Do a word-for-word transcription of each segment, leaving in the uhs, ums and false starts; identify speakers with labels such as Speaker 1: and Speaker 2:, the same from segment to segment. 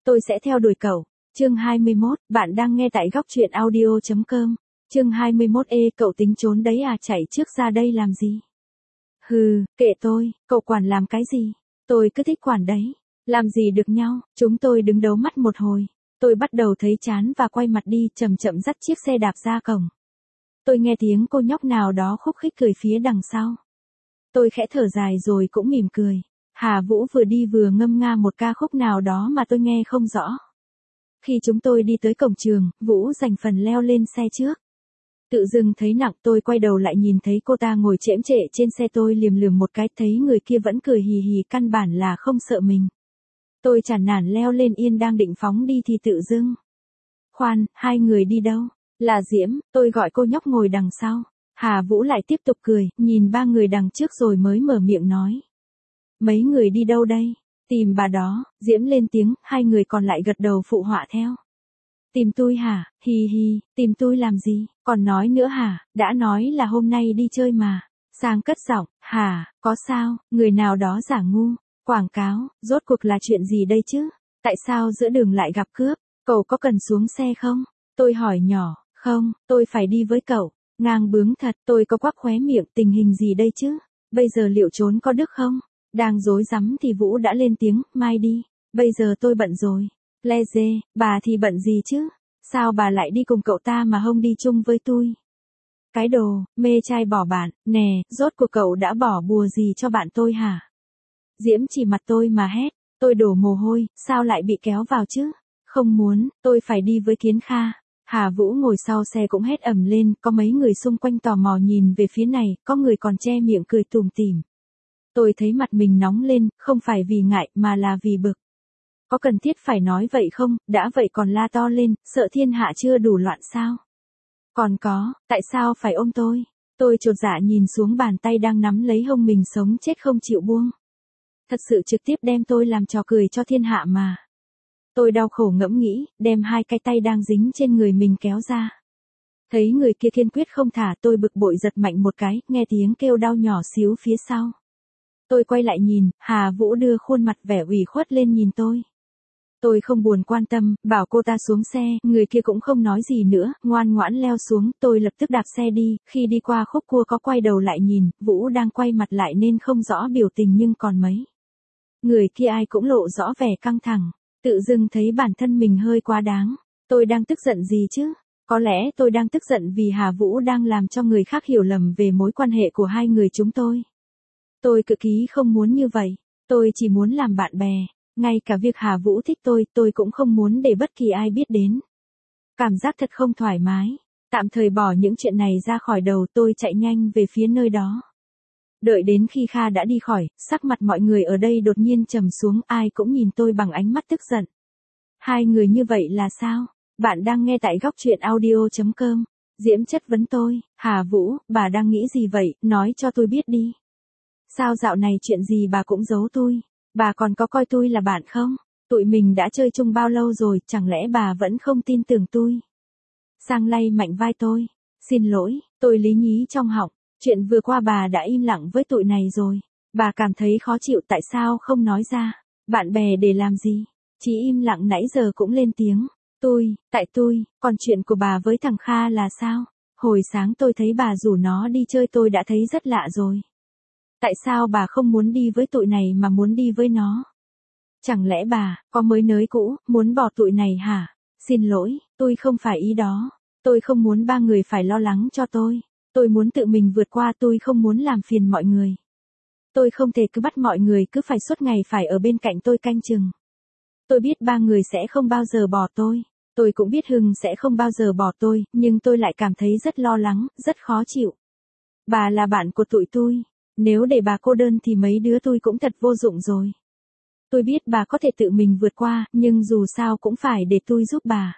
Speaker 1: tôi sẽ theo đuổi cậu. Chương hai mươi mốt, bạn đang nghe tại góc truyện audio chấm com. Chương hai mươi mốt ê, cậu tính trốn đấy à, chạy trước ra đây làm gì? Hừ, kệ tôi, cậu quản làm cái gì? Tôi cứ thích quản đấy. Làm gì được nhau, chúng tôi đứng đấu mắt một hồi. Tôi bắt đầu thấy chán và quay mặt đi, chậm chậm dắt chiếc xe đạp ra cổng. Tôi nghe tiếng cô nhóc nào đó khúc khích cười phía đằng sau. Tôi khẽ thở dài rồi cũng mỉm cười. Hà Vũ vừa đi vừa ngâm nga một ca khúc nào đó mà tôi nghe không rõ. Khi chúng tôi đi tới cổng trường, Vũ dành phần leo lên xe trước. Tự dưng thấy nặng, tôi quay đầu lại nhìn thấy cô ta ngồi chễm chệ trên xe, tôi liềm lườm một cái, thấy người kia vẫn cười hì hì, căn bản là không sợ mình. Tôi chản nản leo lên yên đang định phóng đi thì tự dưng. Khoan, hai người đi đâu? Là Diễm, tôi gọi cô nhóc ngồi đằng sau. Hà Vũ lại tiếp tục cười, nhìn ba người đằng trước rồi mới mở miệng nói. Mấy người đi đâu đây? Tìm bà đó, Diễm lên tiếng, hai người còn lại gật đầu phụ họa theo. Tìm tôi hả? Hi hi, tìm tôi làm gì? Còn nói nữa hả? Đã nói là hôm nay đi chơi mà. Sang cất giọng, hả, có sao, người nào đó giả ngu. Quảng cáo, rốt cuộc là chuyện gì đây chứ? Tại sao giữa đường lại gặp cướp? Cậu có cần xuống xe không? Tôi hỏi nhỏ, không, tôi phải đi với cậu. Ngang bướng thật, tôi có quắc khóe miệng, tình hình gì đây chứ? Bây giờ liệu trốn có đức không? Đang rối rắm thì Vũ đã lên tiếng, mai đi. Bây giờ tôi bận rồi. Le dê, bà thì bận gì chứ? Sao bà lại đi cùng cậu ta mà không đi chung với tôi? Cái đồ, mê trai bỏ bạn, nè, rốt cuộc cậu đã bỏ bùa gì cho bạn tôi hả? Diễm chỉ mặt tôi mà hét, tôi đổ mồ hôi, sao lại bị kéo vào chứ? Không muốn, tôi phải đi với Kiến Kha. Hà Vũ ngồi sau xe cũng hét ầm lên, có mấy người xung quanh tò mò nhìn về phía này, có người còn che miệng cười tủm tỉm. Tôi thấy mặt mình nóng lên, không phải vì ngại mà là vì bực. Có cần thiết phải nói vậy không, đã vậy còn la to lên, sợ thiên hạ chưa đủ loạn sao? Còn có, tại sao phải ôm tôi? Tôi chột dạ nhìn xuống bàn tay đang nắm lấy hông mình sống chết không chịu buông. Thật sự trực tiếp đem tôi làm trò cười cho thiên hạ mà. Tôi đau khổ ngẫm nghĩ, đem hai cái tay đang dính trên người mình kéo ra. Thấy người kia kiên quyết không thả, tôi bực bội giật mạnh một cái, nghe tiếng kêu đau nhỏ xíu phía sau. Tôi quay lại nhìn, Hà Vũ đưa khuôn mặt vẻ ủy khuất lên nhìn tôi. Tôi không buồn quan tâm, bảo cô ta xuống xe, người kia cũng không nói gì nữa, ngoan ngoãn leo xuống, tôi lập tức đạp xe đi, khi đi qua khúc cua có quay đầu lại nhìn, Vũ đang quay mặt lại nên không rõ biểu tình nhưng còn mấy. Người kia ai cũng lộ rõ vẻ căng thẳng, tự dưng thấy bản thân mình hơi quá đáng. Tôi đang tức giận gì chứ? Có lẽ tôi đang tức giận vì Hà Vũ đang làm cho người khác hiểu lầm về mối quan hệ của hai người chúng tôi. Tôi cực kỳ không muốn như vậy, tôi chỉ muốn làm bạn bè. Ngay cả việc Hà Vũ thích tôi, tôi cũng không muốn để bất kỳ ai biết đến. Cảm giác thật không thoải mái. Tạm thời bỏ những chuyện này ra khỏi đầu, tôi chạy nhanh về phía nơi đó. Đợi đến khi Kha đã đi khỏi, sắc mặt mọi người ở đây đột nhiên trầm xuống, ai cũng nhìn tôi bằng ánh mắt tức giận. Hai người như vậy là sao? Bạn đang nghe tại góc truyện audio chấm com. Diễm chất vấn tôi, Hà Vũ, bà đang nghĩ gì vậy, nói cho tôi biết đi. Sao dạo này chuyện gì bà cũng giấu tôi? Bà còn có coi tôi là bạn không? Tụi mình đã chơi chung bao lâu rồi, chẳng lẽ bà vẫn không tin tưởng tôi? Sang lay mạnh vai tôi. Xin lỗi, tôi lý nhí trong họng. Chuyện vừa qua bà đã im lặng với tụi này rồi. Bà cảm thấy khó chịu, tại sao không nói ra? Bạn bè để làm gì? Chỉ im lặng nãy giờ cũng lên tiếng. Tôi, tại tôi, còn chuyện của bà với thằng Kha là sao? Hồi sáng tôi thấy bà rủ nó đi chơi tôi đã thấy rất lạ rồi. Tại sao bà không muốn đi với tụi này mà muốn đi với nó? Chẳng lẽ bà, có mới nới cũ, muốn bỏ tụi này hả? Xin lỗi, tôi không phải ý đó. Tôi không muốn ba người phải lo lắng cho tôi. Tôi muốn tự mình vượt qua, tôi không muốn làm phiền mọi người. Tôi không thể cứ bắt mọi người cứ phải suốt ngày phải ở bên cạnh tôi canh chừng. Tôi biết ba người sẽ không bao giờ bỏ tôi. Tôi cũng biết Hưng sẽ không bao giờ bỏ tôi, nhưng tôi lại cảm thấy rất lo lắng, rất khó chịu. Bà là bạn của tụi tôi. Nếu để bà cô đơn thì mấy đứa tôi cũng thật vô dụng rồi. Tôi biết bà có thể tự mình vượt qua, nhưng dù sao cũng phải để tôi giúp bà.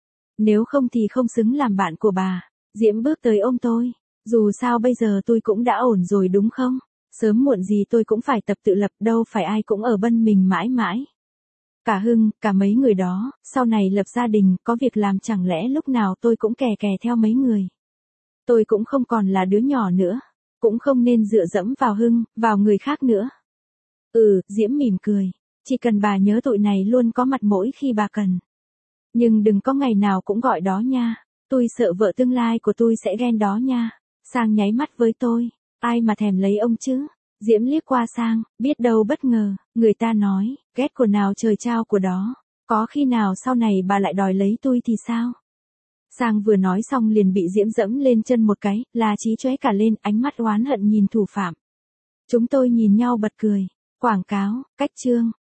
Speaker 1: Nếu không thì không xứng làm bạn của bà. Diễm bước tới ôm tôi. Dù sao bây giờ tôi cũng đã ổn rồi đúng không? Sớm muộn gì tôi cũng phải tập tự lập, đâu phải ai cũng ở bên mình mãi mãi. Cả Hưng, cả mấy người đó, sau này lập gia đình, có việc làm chẳng lẽ lúc nào tôi cũng kè kè theo mấy người. Tôi cũng không còn là đứa nhỏ nữa. Cũng không nên dựa dẫm vào Hưng, vào người khác nữa. Ừ, Diễm mỉm cười. Chỉ cần bà nhớ tụi này luôn có mặt mỗi khi bà cần. Nhưng đừng có ngày nào cũng gọi đó nha. Tôi sợ vợ tương lai của tôi sẽ ghen đó nha. Sang nháy mắt với tôi. Ai mà thèm lấy ông chứ? Diễm liếc qua Sang, biết đâu bất ngờ, người ta nói, ghét của nào trời trao của đó. Có khi nào sau này bà lại đòi lấy tôi thì sao? Sang vừa nói xong liền bị Diễm dẫm lên chân một cái, là Chí chóe cả lên, ánh mắt oán hận nhìn thủ phạm. Chúng tôi nhìn nhau bật cười. Quảng cáo, cách chương.